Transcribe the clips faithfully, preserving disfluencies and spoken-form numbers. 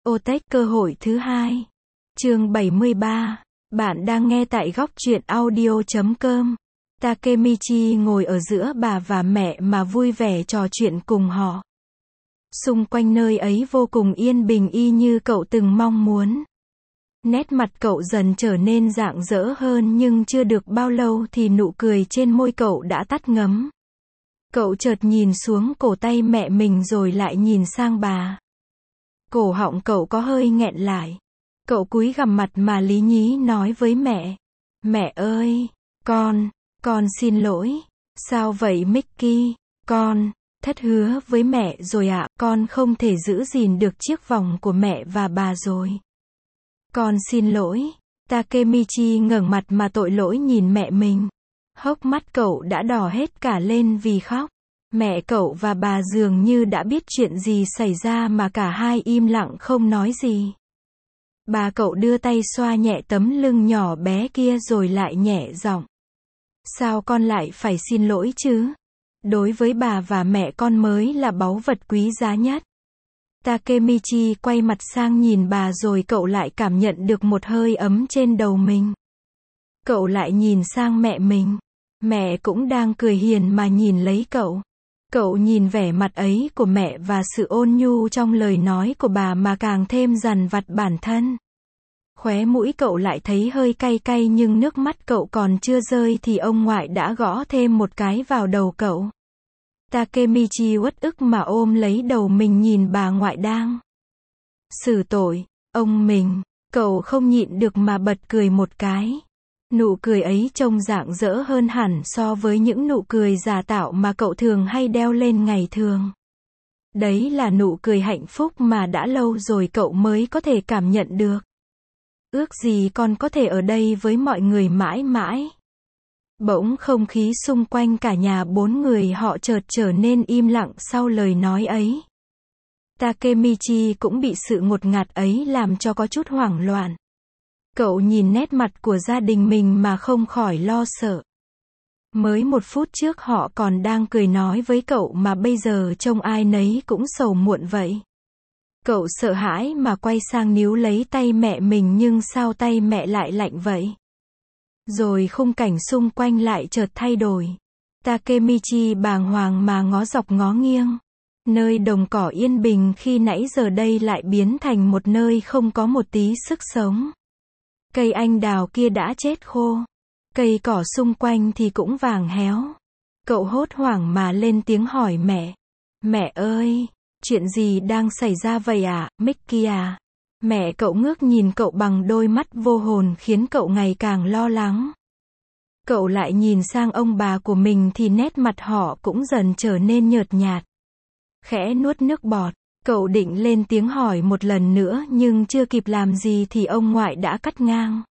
Otech cơ hội thứ hai. Chương bảy mươi ba. Bạn đang nghe tại góc truyện audio chấm com. Takemichi ngồi ở giữa bà và mẹ mà vui vẻ trò chuyện cùng họ. Xung quanh nơi ấy vô cùng yên bình y như cậu từng mong muốn. Nét mặt cậu dần trở nên rạng rỡ hơn nhưng chưa được bao lâu thì nụ cười trên môi cậu đã tắt ngấm. Cậu chợt nhìn xuống cổ tay mẹ mình rồi lại nhìn sang bà. Cổ họng cậu có hơi nghẹn lại. Cậu cúi gằm mặt mà lý nhí nói với mẹ. Mẹ ơi, con, con xin lỗi. Sao vậy Mickey? Con, thất hứa với mẹ rồi ạ, con không thể giữ gìn được chiếc vòng của mẹ và bà rồi. Con xin lỗi. Takemichi ngẩng mặt mà tội lỗi nhìn mẹ mình. Hốc mắt cậu đã đỏ hết cả lên vì khóc. Mẹ cậu và bà dường như đã biết chuyện gì xảy ra mà cả hai im lặng không nói gì. Bà cậu đưa tay xoa nhẹ tấm lưng nhỏ bé kia rồi lại nhẹ giọng. Sao con lại phải xin lỗi chứ? Đối với bà và mẹ con mới là báu vật quý giá nhất. Takemichi quay mặt sang nhìn bà rồi cậu lại cảm nhận được một hơi ấm trên đầu mình. Cậu lại nhìn sang mẹ mình. Mẹ cũng đang cười hiền mà nhìn lấy cậu. Cậu nhìn vẻ mặt ấy của mẹ và sự ôn nhu trong lời nói của bà mà càng thêm dằn vặt bản thân. Khóe mũi cậu lại thấy hơi cay cay nhưng nước mắt cậu còn chưa rơi thì ông ngoại đã gõ thêm một cái vào đầu cậu. Takemichi uất ức mà ôm lấy đầu mình nhìn bà ngoại đang xử tội ông mình. Cậu không nhịn được mà bật cười một cái. Nụ cười ấy trông rạng rỡ hơn hẳn so với những nụ cười giả tạo mà cậu thường hay đeo lên ngày thường. Đấy là nụ cười hạnh phúc mà đã lâu rồi cậu mới có thể cảm nhận được. Ước gì con có thể ở đây với mọi người mãi mãi. Bỗng không khí xung quanh cả nhà bốn người họ chợt trở nên im lặng sau lời nói ấy. Takemichi cũng bị sự ngột ngạt ấy làm cho có chút hoảng loạn. Cậu nhìn nét mặt của gia đình mình mà không khỏi lo sợ. Mới một phút trước họ còn đang cười nói với cậu mà bây giờ trông ai nấy cũng sầu muộn vậy. Cậu sợ hãi mà quay sang níu lấy tay mẹ mình nhưng sao tay mẹ lại lạnh vậy? Rồi khung cảnh xung quanh lại chợt thay đổi. Takemichi bàng hoàng mà ngó dọc ngó nghiêng. Nơi đồng cỏ yên bình khi nãy giờ đây lại biến thành một nơi không có một tí sức sống. Cây anh đào kia đã chết khô. Cây cỏ xung quanh thì cũng vàng héo. Cậu hốt hoảng mà lên tiếng hỏi mẹ. Mẹ ơi, chuyện gì đang xảy ra vậy à, Mickey à? Mẹ cậu ngước nhìn cậu bằng đôi mắt vô hồn khiến cậu ngày càng lo lắng. Cậu lại nhìn sang ông bà của mình thì nét mặt họ cũng dần trở nên nhợt nhạt. Khẽ nuốt nước bọt, cậu định lên tiếng hỏi một lần nữa nhưng chưa kịp làm gì thì ông ngoại đã cắt ngang.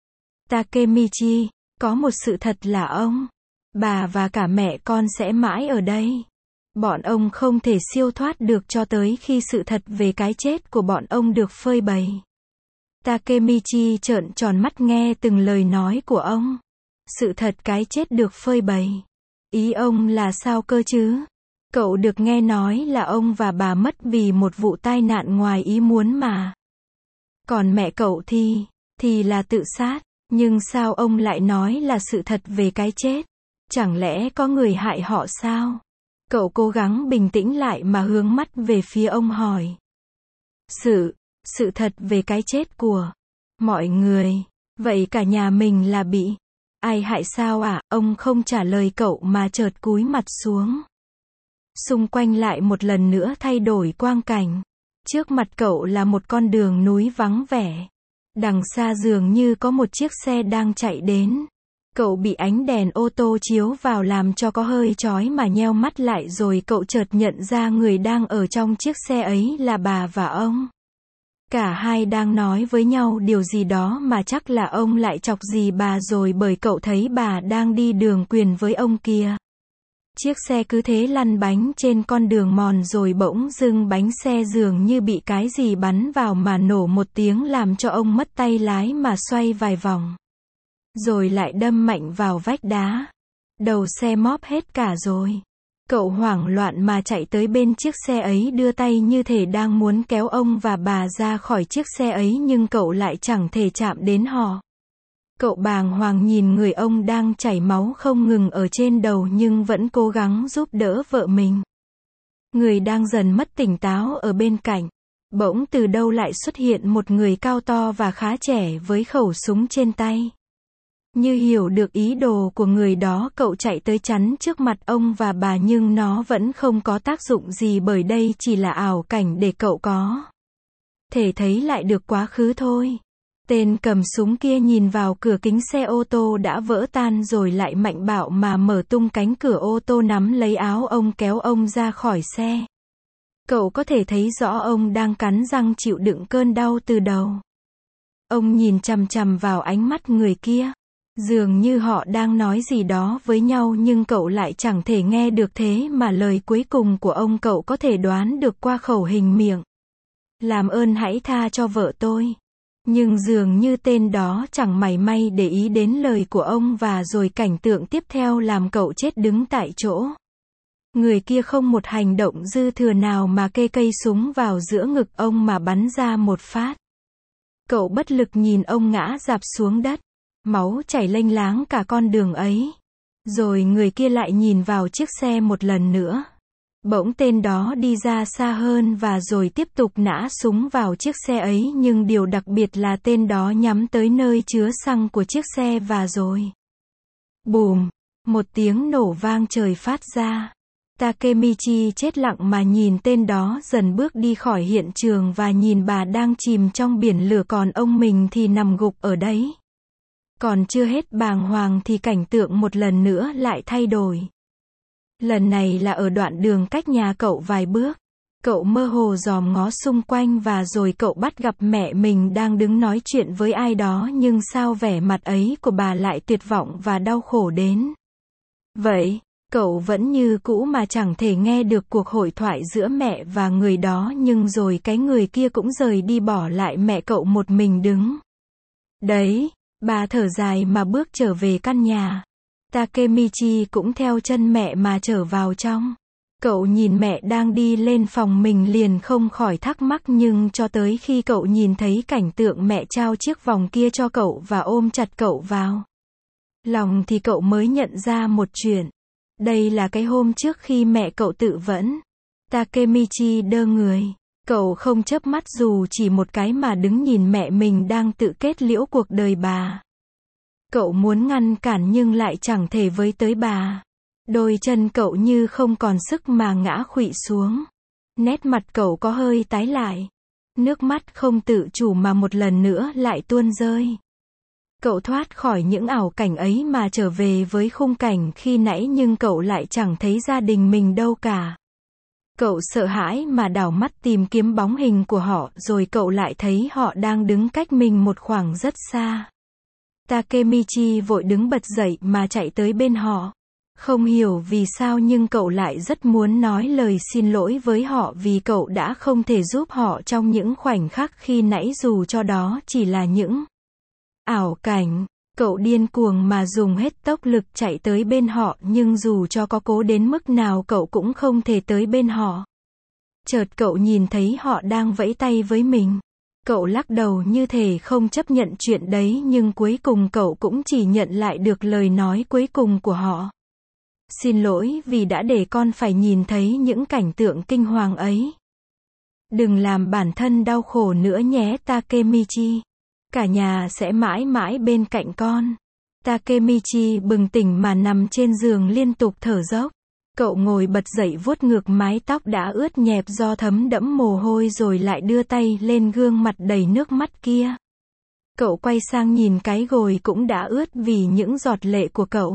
Takemichi, có một sự thật là ông, bà và cả mẹ con sẽ mãi ở đây. Bọn ông không thể siêu thoát được cho tới khi sự thật về cái chết của bọn ông được phơi bày. Takemichi trợn tròn mắt nghe từng lời nói của ông. Sự thật cái chết được phơi bày. Ý ông là sao cơ chứ? Cậu được nghe nói là ông và bà mất vì một vụ tai nạn ngoài ý muốn mà. Còn mẹ cậu thì, thì là tự sát. Nhưng sao ông lại nói là sự thật về cái chết? Chẳng lẽ có người hại họ sao? Cậu cố gắng bình tĩnh lại mà hướng mắt về phía ông hỏi. Sự, sự thật về cái chết của mọi người. Vậy cả nhà mình là bị ai hại sao à? Ông không trả lời cậu mà chợt cúi mặt xuống. Xung quanh lại một lần nữa thay đổi quang cảnh. Trước mặt cậu là một con đường núi vắng vẻ. Đằng xa dường như có một chiếc xe đang chạy đến. Cậu bị ánh đèn ô tô chiếu vào làm cho có hơi chói mà nheo mắt lại rồi cậu chợt nhận ra người đang ở trong chiếc xe ấy là bà và ông. Cả hai đang nói với nhau điều gì đó mà chắc là ông lại chọc gì bà rồi bởi cậu thấy bà đang đi đường quyền với ông kia. Chiếc xe cứ thế lăn bánh trên con đường mòn rồi bỗng dưng bánh xe dường như bị cái gì bắn vào mà nổ một tiếng làm cho ông mất tay lái mà xoay vài vòng. Rồi lại đâm mạnh vào vách đá. Đầu xe móp hết cả rồi. Cậu hoảng loạn mà chạy tới bên chiếc xe ấy, đưa tay như thể đang muốn kéo ông và bà ra khỏi chiếc xe ấy, nhưng cậu lại chẳng thể chạm đến họ. Cậu bàng hoàng nhìn người ông đang chảy máu không ngừng ở trên đầu nhưng vẫn cố gắng giúp đỡ vợ mình. Người đang dần mất tỉnh táo ở bên cạnh. Bỗng từ đâu lại xuất hiện một người cao to và khá trẻ với khẩu súng trên tay. Như hiểu được ý đồ của người đó, cậu chạy tới chắn trước mặt ông và bà, nhưng nó vẫn không có tác dụng gì bởi đây chỉ là ảo cảnh để cậu có thể thấy lại được quá khứ thôi. Tên cầm súng kia nhìn vào cửa kính xe ô tô đã vỡ tan rồi lại mạnh bạo mà mở tung cánh cửa ô tô, nắm lấy áo ông kéo ông ra khỏi xe. Cậu có thể thấy rõ ông đang cắn răng chịu đựng cơn đau từ đầu. Ông nhìn chằm chằm vào ánh mắt người kia. Dường như họ đang nói gì đó với nhau nhưng cậu lại chẳng thể nghe được, thế mà lời cuối cùng của ông cậu có thể đoán được qua khẩu hình miệng. Làm ơn hãy tha cho vợ tôi. Nhưng dường như tên đó chẳng mảy may để ý đến lời của ông, và rồi cảnh tượng tiếp theo làm cậu chết đứng tại chỗ. Người kia không một hành động dư thừa nào mà kê cây súng vào giữa ngực ông mà bắn ra một phát. Cậu bất lực nhìn ông ngã rạp xuống đất. Máu chảy lênh láng cả con đường ấy. Rồi người kia lại nhìn vào chiếc xe một lần nữa. Bỗng tên đó đi ra xa hơn và rồi tiếp tục nã súng vào chiếc xe ấy, nhưng điều đặc biệt là tên đó nhắm tới nơi chứa xăng của chiếc xe, và rồi bùm, một tiếng nổ vang trời phát ra. Takemichi chết lặng mà nhìn tên đó dần bước đi khỏi hiện trường và nhìn bà đang chìm trong biển lửa, còn ông mình thì nằm gục ở đấy. Còn chưa hết bàng hoàng thì cảnh tượng một lần nữa lại thay đổi. Lần này là ở đoạn đường cách nhà cậu vài bước. Cậu mơ hồ dòm ngó xung quanh và rồi cậu bắt gặp mẹ mình đang đứng nói chuyện với ai đó, nhưng sao vẻ mặt ấy của bà lại tuyệt vọng và đau khổ đến vậy? Cậu vẫn như cũ mà chẳng thể nghe được cuộc hội thoại giữa mẹ và người đó, nhưng rồi cái người kia cũng rời đi, bỏ lại mẹ cậu một mình đứng đấy. Bà thở dài mà bước trở về căn nhà. Takemichi cũng theo chân mẹ mà trở vào trong. Cậu nhìn mẹ đang đi lên phòng mình liền không khỏi thắc mắc, nhưng cho tới khi cậu nhìn thấy cảnh tượng mẹ trao chiếc vòng kia cho cậu và ôm chặt cậu vào lòng thì cậu mới nhận ra một chuyện. Đây là cái hôm trước khi mẹ cậu tự vẫn. Takemichi đơ người. Cậu không chớp mắt dù chỉ một cái mà đứng nhìn mẹ mình đang tự kết liễu cuộc đời bà. Cậu muốn ngăn cản nhưng lại chẳng thể với tới bà. Đôi chân cậu như không còn sức mà ngã khuỵu xuống. Nét mặt cậu có hơi tái lại. Nước mắt không tự chủ mà một lần nữa lại tuôn rơi. Cậu thoát khỏi những ảo cảnh ấy mà trở về với khung cảnh khi nãy, nhưng cậu lại chẳng thấy gia đình mình đâu cả. Cậu sợ hãi mà đảo mắt tìm kiếm bóng hình của họ, rồi cậu lại thấy họ đang đứng cách mình một khoảng rất xa. Takemichi vội đứng bật dậy mà chạy tới bên họ. Không hiểu vì sao nhưng cậu lại rất muốn nói lời xin lỗi với họ vì cậu đã không thể giúp họ trong những khoảnh khắc khi nãy, dù cho đó chỉ là những ảo cảnh. Cậu điên cuồng mà dùng hết tốc lực chạy tới bên họ, nhưng dù cho có cố đến mức nào cậu cũng không thể tới bên họ. Chợt cậu nhìn thấy họ đang vẫy tay với mình. Cậu lắc đầu như thể không chấp nhận chuyện đấy, nhưng cuối cùng cậu cũng chỉ nhận lại được lời nói cuối cùng của họ. Xin lỗi vì đã để con phải nhìn thấy những cảnh tượng kinh hoàng ấy. Đừng làm bản thân đau khổ nữa nhé Takemichi. Cả nhà sẽ mãi mãi bên cạnh con. Takemichi bừng tỉnh mà nằm trên giường liên tục thở dốc. Cậu ngồi bật dậy vuốt ngược mái tóc đã ướt nhẹp do thấm đẫm mồ hôi, rồi lại đưa tay lên gương mặt đầy nước mắt kia. Cậu quay sang nhìn cái gối cũng đã ướt vì những giọt lệ của cậu.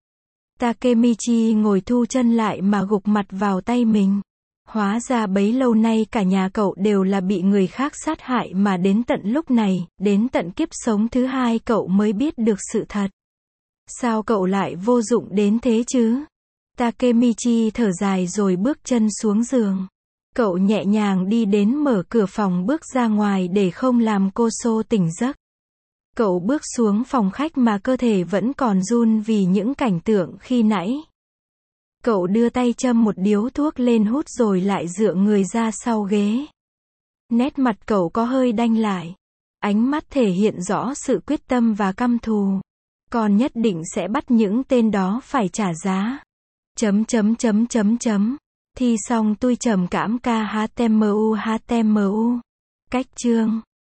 Takemichi ngồi thu chân lại mà gục mặt vào tay mình. Hóa ra bấy lâu nay cả nhà cậu đều là bị người khác sát hại, mà đến tận lúc này, đến tận kiếp sống thứ hai cậu mới biết được sự thật. Sao cậu lại vô dụng đến thế chứ? Takemichi thở dài rồi bước chân xuống giường. Cậu nhẹ nhàng đi đến mở cửa phòng bước ra ngoài để không làm Koso tỉnh giấc. Cậu bước xuống phòng khách mà cơ thể vẫn còn run vì những cảnh tượng khi nãy. Cậu đưa tay châm một điếu thuốc lên hút rồi lại dựa người ra sau ghế. Nét mặt cậu có hơi đanh lại. Ánh mắt thể hiện rõ sự quyết tâm và căm thù. Con nhất định sẽ bắt những tên đó phải trả giá. Chấm chấm chấm chấm chấm. Thi xong tôi trầm cảm ca hát em u hát em u. Cách chương